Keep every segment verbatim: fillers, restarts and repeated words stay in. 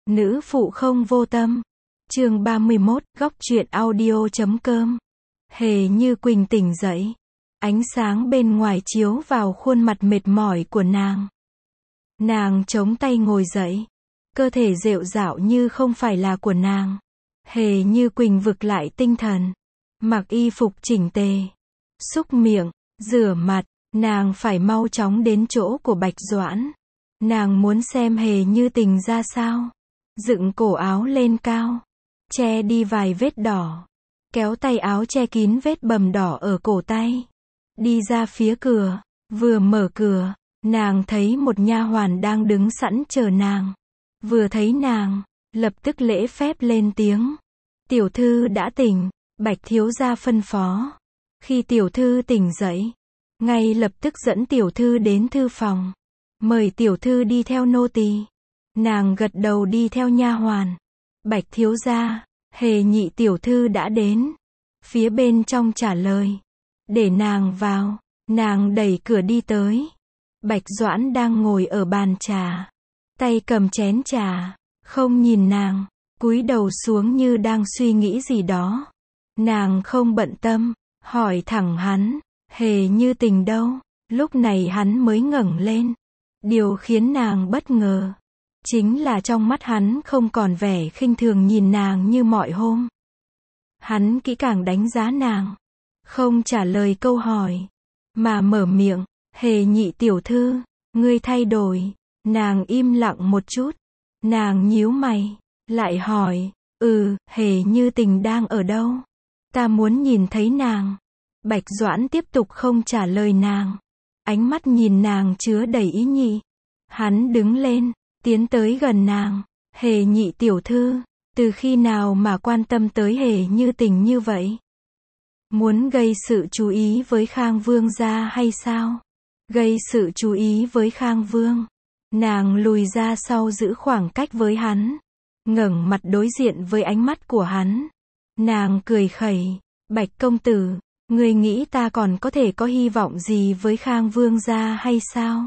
Nữ phụ không vô tâm. Chương ba mươi mốt, góc truyện audio chấm com. Hề Như Quỳnh tỉnh dậy. Ánh sáng bên ngoài chiếu vào khuôn mặt mệt mỏi của nàng. Nàng chống tay ngồi dậy. Cơ thể rệu rạo như không phải là của nàng. Hề Như Quỳnh vực lại tinh thần. Mặc y phục chỉnh tề. Xúc miệng, rửa mặt. Nàng phải mau chóng đến chỗ của Bạch Doãn. Nàng muốn xem Hề Như Tình ra sao. Dựng cổ áo lên cao. Che đi vài vết đỏ. Kéo tay áo che kín vết bầm đỏ ở cổ tay. Đi ra phía cửa. Vừa mở cửa, nàng thấy một nha hoàn đang đứng sẵn chờ nàng. Vừa thấy nàng, lập tức lễ phép lên tiếng. Tiểu thư đã tỉnh, Bạch thiếu gia phân phó. Khi tiểu thư tỉnh dậy, ngay lập tức dẫn tiểu thư đến thư phòng. Mời tiểu thư đi theo nô tỳ. Nàng gật đầu đi theo nha hoàn. Bạch thiếu gia, Hề nhị tiểu thư đã đến. Phía bên trong trả lời. Để nàng vào. Nàng đẩy cửa đi tới. Bạch Doãn đang ngồi ở bàn trà. Tay cầm chén trà. Không nhìn nàng. Cúi đầu xuống như đang suy nghĩ gì đó. Nàng không bận tâm. Hỏi thẳng hắn. Hề Như Tình đâu? Lúc này hắn mới ngẩng lên. Điều khiến nàng bất ngờ. Chính là trong mắt hắn không còn vẻ khinh thường nhìn nàng như mọi hôm. Hắn kỹ càng đánh giá nàng. Không trả lời câu hỏi. Mà mở miệng. Hề nhị tiểu thư, ngươi thay đổi. Nàng im lặng một chút. Nàng nhíu mày. Lại hỏi. Ừ, Hề Như Tình đang ở đâu? Ta muốn nhìn thấy nàng. Bạch Doãn tiếp tục không trả lời nàng. Ánh mắt nhìn nàng chứa đầy ý nhị. Hắn đứng lên. Tiến tới gần nàng. Hề nhị tiểu thư, từ khi nào mà quan tâm tới Hề Như Tình như vậy? Muốn gây sự chú ý với Khang Vương gia hay sao? Gây sự chú ý với Khang Vương. Nàng lùi ra sau giữ khoảng cách với hắn. Ngẩng mặt đối diện với ánh mắt của hắn. Nàng cười khẩy. Bạch công tử, ngươi nghĩ ta còn có thể có hy vọng gì với Khang Vương gia hay sao?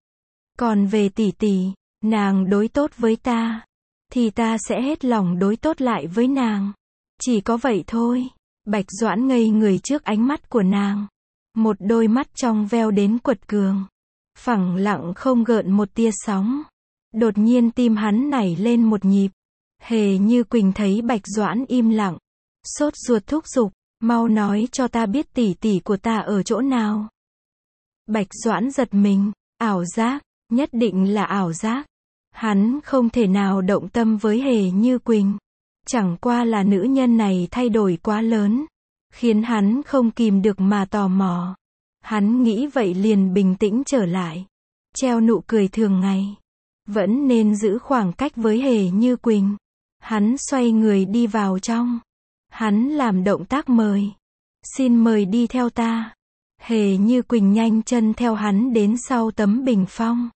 Còn về tỷ tỷ, nàng đối tốt với ta, thì ta sẽ hết lòng đối tốt lại với nàng. Chỉ có vậy thôi. Bạch Doãn ngây người trước ánh mắt của nàng. Một đôi mắt trong veo đến quật cường. Phẳng lặng không gợn một tia sóng. Đột nhiên tim hắn nảy lên một nhịp. Hề Như Quỳnh thấy Bạch Doãn im lặng. Sốt ruột thúc giục. Mau nói cho ta biết tỷ tỷ của ta ở chỗ nào. Bạch Doãn giật mình. Ảo giác. Nhất định là ảo giác. Hắn không thể nào động tâm với Hề Như Quỳnh. Chẳng qua là nữ nhân này thay đổi quá lớn. Khiến hắn không kìm được mà tò mò. Hắn nghĩ vậy liền bình tĩnh trở lại. Treo nụ cười thường ngày. Vẫn nên giữ khoảng cách với Hề Như Quỳnh. Hắn xoay người đi vào trong. Hắn làm động tác mời. Xin mời đi theo ta. Hề Như Quỳnh nhanh chân theo hắn đến sau tấm bình phong.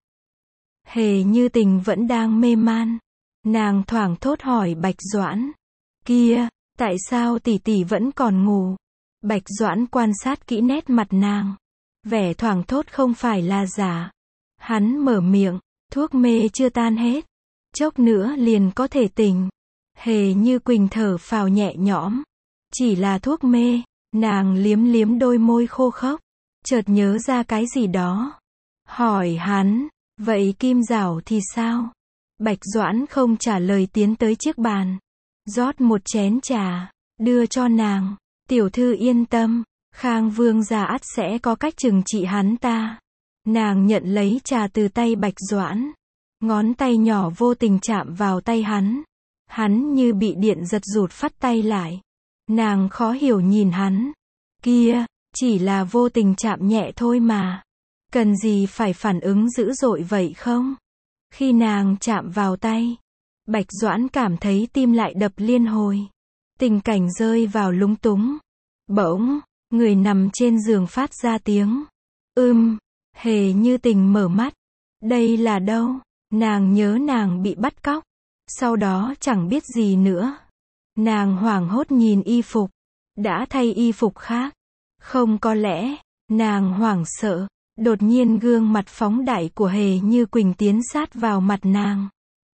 Hề Như Tình vẫn đang mê man. Nàng thoảng thốt hỏi Bạch Doãn. Kia, tại sao tỷ tỷ vẫn còn ngủ? Bạch Doãn quan sát kỹ nét mặt nàng. Vẻ thoảng thốt không phải là giả. Hắn mở miệng. Thuốc mê chưa tan hết. Chốc nữa liền có thể tỉnh. Hề Như Quỳnh thở phào nhẹ nhõm. Chỉ là thuốc mê. Nàng liếm liếm đôi môi khô khốc. Chợt nhớ ra cái gì đó. Hỏi hắn. Vậy kim giảo thì sao? Bạch Doãn không trả lời tiến tới chiếc bàn. Rót một chén trà. Đưa cho nàng. Tiểu thư yên tâm. Khang Vương gia ắt sẽ có cách trừng trị hắn ta. Nàng nhận lấy trà từ tay Bạch Doãn. Ngón tay nhỏ vô tình chạm vào tay hắn. Hắn như bị điện giật rụt phắt tay lại. Nàng khó hiểu nhìn hắn. Kia, chỉ là vô tình chạm nhẹ thôi mà. Cần gì phải phản ứng dữ dội vậy không? Khi nàng chạm vào tay, Bạch Doãn cảm thấy tim lại đập liên hồi. Tình cảnh rơi vào lúng túng. Bỗng, người nằm trên giường phát ra tiếng. Ưm, Hề Như Tình mở mắt. Đây là đâu? Nàng nhớ nàng bị bắt cóc. Sau đó chẳng biết gì nữa. Nàng hoảng hốt nhìn y phục. Đã thay y phục khác. Không có lẽ, nàng hoảng sợ. Đột nhiên gương mặt phóng đại của Hề Như Quỳnh tiến sát vào mặt nàng.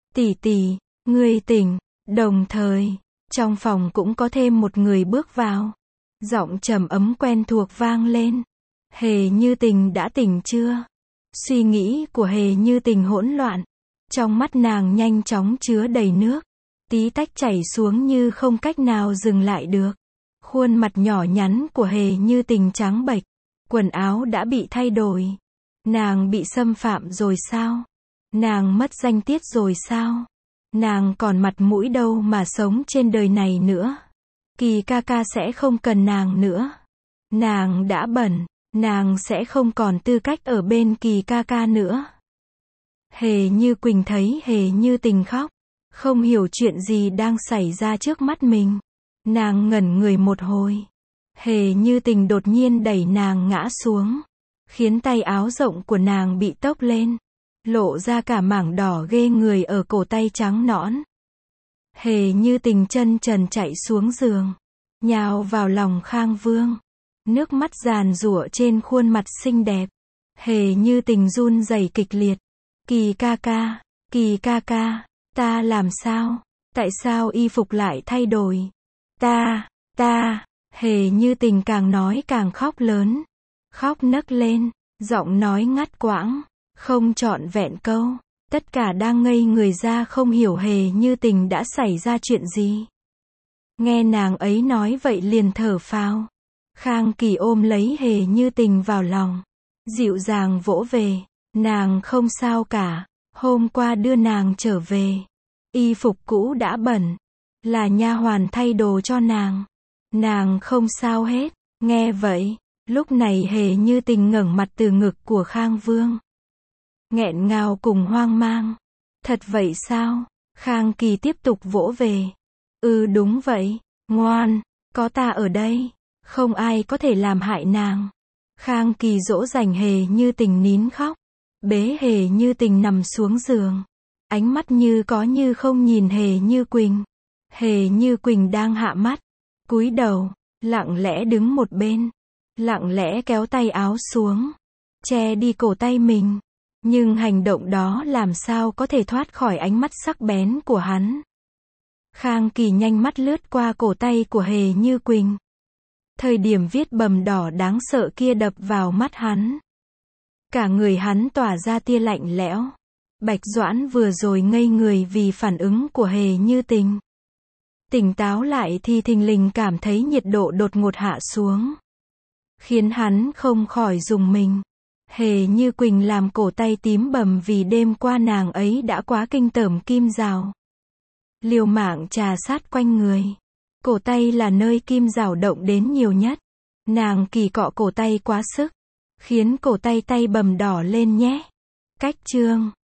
tỷ tỷ, ngươi tỉnh. Đồng thời, trong phòng cũng có thêm một người bước vào. Giọng trầm ấm quen thuộc vang lên. Hề Như Tình đã tỉnh chưa? Suy nghĩ của Hề Như Tình hỗn loạn. Trong mắt nàng nhanh chóng chứa đầy nước. Tí tách chảy xuống như không cách nào dừng lại được. Khuôn mặt nhỏ nhắn của Hề Như Tình trắng bệch. Quần áo đã bị thay đổi. Nàng bị xâm phạm rồi sao? Nàng mất danh tiết rồi sao? Nàng còn mặt mũi đâu mà sống trên đời này nữa? Kỳ ca ca sẽ không cần nàng nữa. Nàng đã bẩn, nàng sẽ không còn tư cách ở bên Kỳ ca ca nữa. Hề Như Quỳnh thấy Hề Như Tình khóc, không hiểu chuyện gì đang xảy ra trước mắt mình. Nàng ngẩn người một hồi. Hề Như Tình đột nhiên đẩy nàng ngã xuống, khiến tay áo rộng của nàng bị tốc lên, lộ ra cả mảng đỏ ghê người ở cổ tay trắng nõn. Hề Như Tình chân trần chạy xuống giường, nhào vào lòng Khang Vương. Nước mắt giàn giụa trên khuôn mặt xinh đẹp. Hề Như Tình run rẩy kịch liệt. Kỳ ca ca, Kỳ ca ca, ta làm sao? Tại sao y phục lại thay đổi? Ta, ta, Hề Như Tình càng nói càng khóc lớn. Khóc nấc lên, giọng nói ngắt quãng, không trọn vẹn câu. Tất cả đang ngây người ra không hiểu Hề Như Tình đã xảy ra chuyện gì. Nghe nàng ấy nói vậy liền thở phào. Khang Kỳ ôm lấy Hề Như Tình vào lòng, dịu dàng vỗ về. Nàng không sao cả, hôm qua đưa nàng trở về. Y phục cũ đã bẩn, là nha hoàn thay đồ cho nàng. Nàng không sao hết. Nghe vậy, lúc này Hề Như Tình ngẩng mặt từ ngực của Khang Vương. Nghẹn ngào cùng hoang mang. Thật vậy sao? Khang Kỳ tiếp tục vỗ về. Ừ đúng vậy, ngoan, có ta ở đây, không ai có thể làm hại nàng. Khang Kỳ dỗ dành Hề Như Tình nín khóc, bế Hề Như Tình nằm xuống giường. Ánh mắt như có như không nhìn Hề Như Quỳnh. Hề Như Quỳnh đang hạ mắt, cúi đầu, lặng lẽ đứng một bên, lặng lẽ kéo tay áo xuống, che đi cổ tay mình. Nhưng hành động đó làm sao có thể thoát khỏi ánh mắt sắc bén của hắn. Khang Kỳ nhanh mắt lướt qua cổ tay của Hề Như Quỳnh. Thời điểm viết bầm đỏ đáng sợ kia đập vào mắt hắn. Cả người hắn tỏa ra tia lạnh lẽo. Bạch Doãn vừa rồi ngây người vì phản ứng của Hề Như Tình. Tỉnh táo lại thì thình lình cảm thấy nhiệt độ đột ngột hạ xuống, khiến hắn không khỏi rùng mình. Hề Như Quỳnh làm cổ tay tím bầm vì đêm qua nàng ấy đã quá kinh tởm kim rào. Liều mạng trà sát quanh người. Cổ tay là nơi kim rào động đến nhiều nhất. Nàng kỳ cọ cổ tay quá sức, khiến cổ tay tay bầm đỏ lên nhé. Cách chương